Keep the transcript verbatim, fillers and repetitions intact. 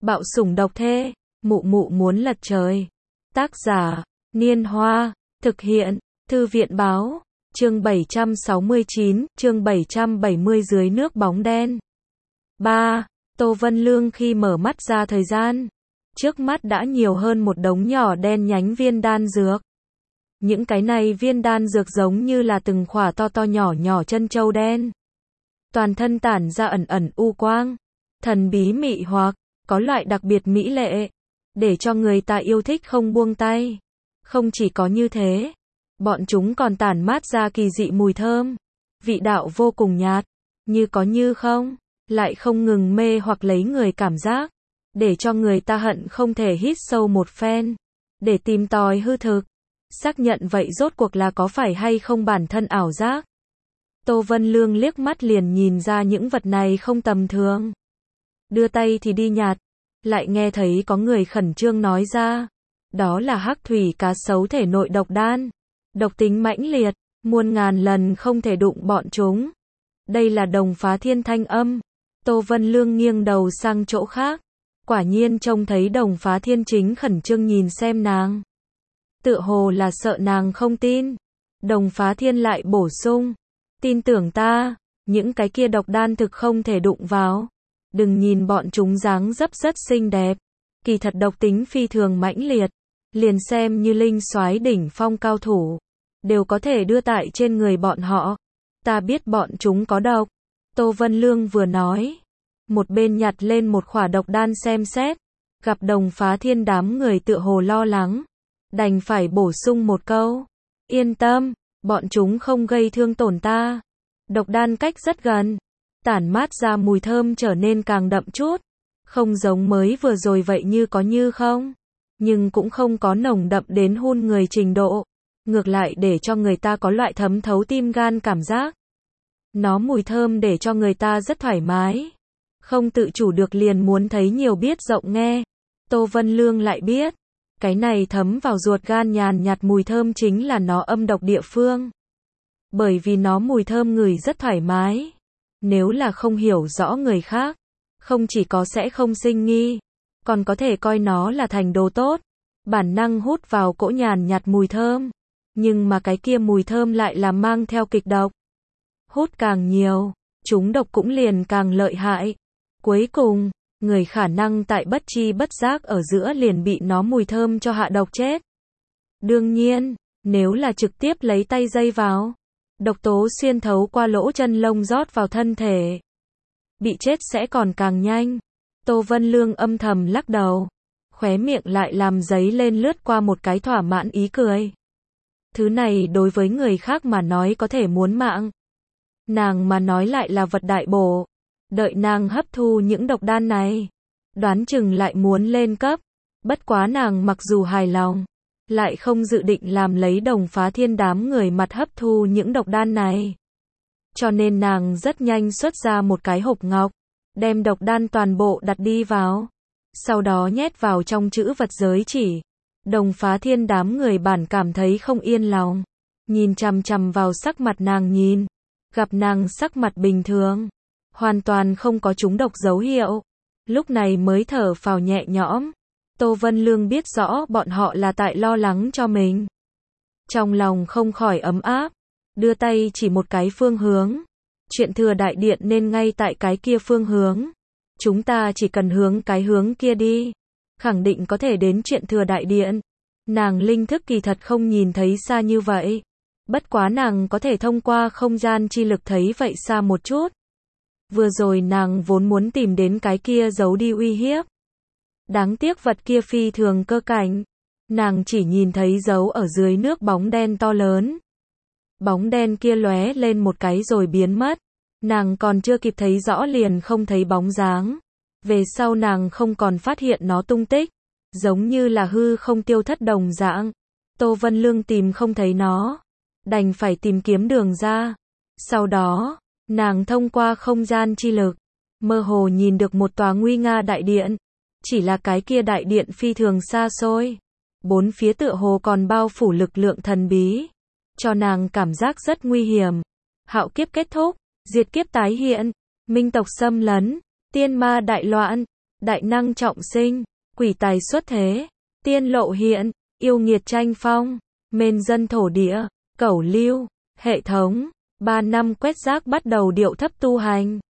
Bạo sủng độc thê, mụ mụ muốn lật trời. Tác giả, Niên Hoa, thực hiện, Thư viện Báo, chương bảy trăm sáu mươi chín, chương bảy trăm bảy mươi dưới nước bóng đen. ba. Tô Vân Lương khi mở mắt ra thời gian, trước mắt đã nhiều hơn một đống nhỏ đen nhánh viên đan dược. Những cái này viên đan dược giống như là từng khỏa to to nhỏ nhỏ chân châu đen. Toàn thân tản ra ẩn ẩn u quang, thần bí mị hoặc, có loại đặc biệt mỹ lệ, để cho người ta yêu thích không buông tay. Không chỉ có như thế, bọn chúng còn tản mát ra kỳ dị mùi thơm, vị đạo vô cùng nhạt, như có như không, lại không ngừng mê hoặc lấy người cảm giác, để cho người ta hận không thể hít sâu một phen, để tìm tòi hư thực, xác nhận vậy rốt cuộc là có phải hay không bản thân ảo giác. Tô Vân Lương liếc mắt liền nhìn ra những vật này không tầm thường. Đưa tay thì đi nhặt, lại nghe thấy có người khẩn trương nói ra, đó là hắc thủy cá sấu thể nội độc đan, độc tính mãnh liệt, muôn ngàn lần không thể đụng bọn chúng. Đây là Đồng Phá Thiên thanh âm. Tô Vân Lương nghiêng đầu sang chỗ khác, quả nhiên trông thấy Đồng Phá Thiên chính khẩn trương nhìn xem nàng. Tựa hồ là sợ nàng không tin. Đồng Phá Thiên lại bổ sung, tin tưởng ta, những cái kia độc đan thực không thể đụng vào. Đừng nhìn bọn chúng dáng dấp rất xinh đẹp, kỳ thật độc tính phi thường mãnh liệt, liền xem như linh soái đỉnh phong cao thủ, đều có thể đưa tại trên người bọn họ. Ta biết bọn chúng có độc. Tô Vân Lương vừa nói, một bên nhặt lên một khỏa độc đan xem xét, gặp Đồng Phá Thiên đám người tựa hồ lo lắng, đành phải bổ sung một câu, yên tâm, bọn chúng không gây thương tổn ta. Độc đan cách rất gần, tản mát ra mùi thơm trở nên càng đậm chút, không giống mới vừa rồi vậy như có như không, nhưng cũng không có nồng đậm đến hun người trình độ, ngược lại để cho người ta có loại thấm thấu tim gan cảm giác. Nó mùi thơm để cho người ta rất thoải mái, không tự chủ được liền muốn thấy nhiều biết rộng nghe. Tô Vân Lương lại biết, cái này thấm vào ruột gan nhàn nhạt mùi thơm chính là nó âm độc địa phương. Bởi vì nó mùi thơm ngửi rất thoải mái. Nếu là không hiểu rõ người khác, không chỉ có sẽ không sinh nghi, còn có thể coi nó là thành đồ tốt, bản năng hút vào cỗ nhàn nhạt mùi thơm. Nhưng mà cái kia mùi thơm lại là mang theo kịch độc. Hút càng nhiều, chúng độc cũng liền càng lợi hại. Cuối cùng, người khả năng tại bất chi bất giác ở giữa liền bị nó mùi thơm cho hạ độc chết. Đương nhiên, nếu là trực tiếp lấy tay dây vào, độc tố xuyên thấu qua lỗ chân lông rót vào thân thể, bị chết sẽ còn càng nhanh. Tô Vân Lương âm thầm lắc đầu, khóe miệng lại làm dấy lên lướt qua một cái thỏa mãn ý cười. Thứ này đối với người khác mà nói có thể muốn mạng, nàng mà nói lại là vật đại bổ. Đợi nàng hấp thu những độc đan này, đoán chừng lại muốn lên cấp. Bất quá nàng mặc dù hài lòng, lại không dự định làm lấy Đồng Phá Thiên đám người mặt hấp thu những độc đan này. Cho nên nàng rất nhanh xuất ra một cái hộp ngọc, đem độc đan toàn bộ đặt đi vào, sau đó nhét vào trong chữ vật giới chỉ. Đồng Phá Thiên đám người bản cảm thấy không yên lòng, nhìn chằm chằm vào sắc mặt nàng nhìn, gặp nàng sắc mặt bình thường, hoàn toàn không có trúng độc dấu hiệu, lúc này mới thở phào nhẹ nhõm. Tô Vân Lương biết rõ bọn họ là tại lo lắng cho mình, trong lòng không khỏi ấm áp, đưa tay chỉ một cái phương hướng, chuyện thừa đại điện nên ngay tại cái kia phương hướng, chúng ta chỉ cần hướng cái hướng kia đi, khẳng định có thể đến chuyện thừa đại điện. Nàng linh thức kỳ thật không nhìn thấy xa như vậy, bất quá nàng có thể thông qua không gian chi lực thấy vậy xa một chút. Vừa rồi nàng vốn muốn tìm đến cái kia giấu đi uy hiếp, đáng tiếc vật kia phi thường cơ cảnh, nàng chỉ nhìn thấy dấu ở dưới nước bóng đen to lớn. Bóng đen kia lóe lên một cái rồi biến mất, nàng còn chưa kịp thấy rõ liền không thấy bóng dáng. Về sau nàng không còn phát hiện nó tung tích, giống như là hư không tiêu thất đồng dạng. Tô Vân Lương tìm không thấy nó, đành phải tìm kiếm đường ra. Sau đó, nàng thông qua không gian chi lực, mơ hồ nhìn được một tòa nguy nga đại điện. Chỉ là cái kia đại điện phi thường xa xôi, bốn phía tựa hồ còn bao phủ lực lượng thần bí, cho nàng cảm giác rất nguy hiểm. Hạo kiếp kết thúc, diệt kiếp tái hiện, minh tộc xâm lấn, tiên ma đại loạn, đại năng trọng sinh, quỷ tài xuất thế, tiên lộ hiện, yêu nghiệt tranh phong, mên dân thổ địa, cẩu lưu, hệ thống, ba năm quét rác bắt đầu điệu thấp tu hành.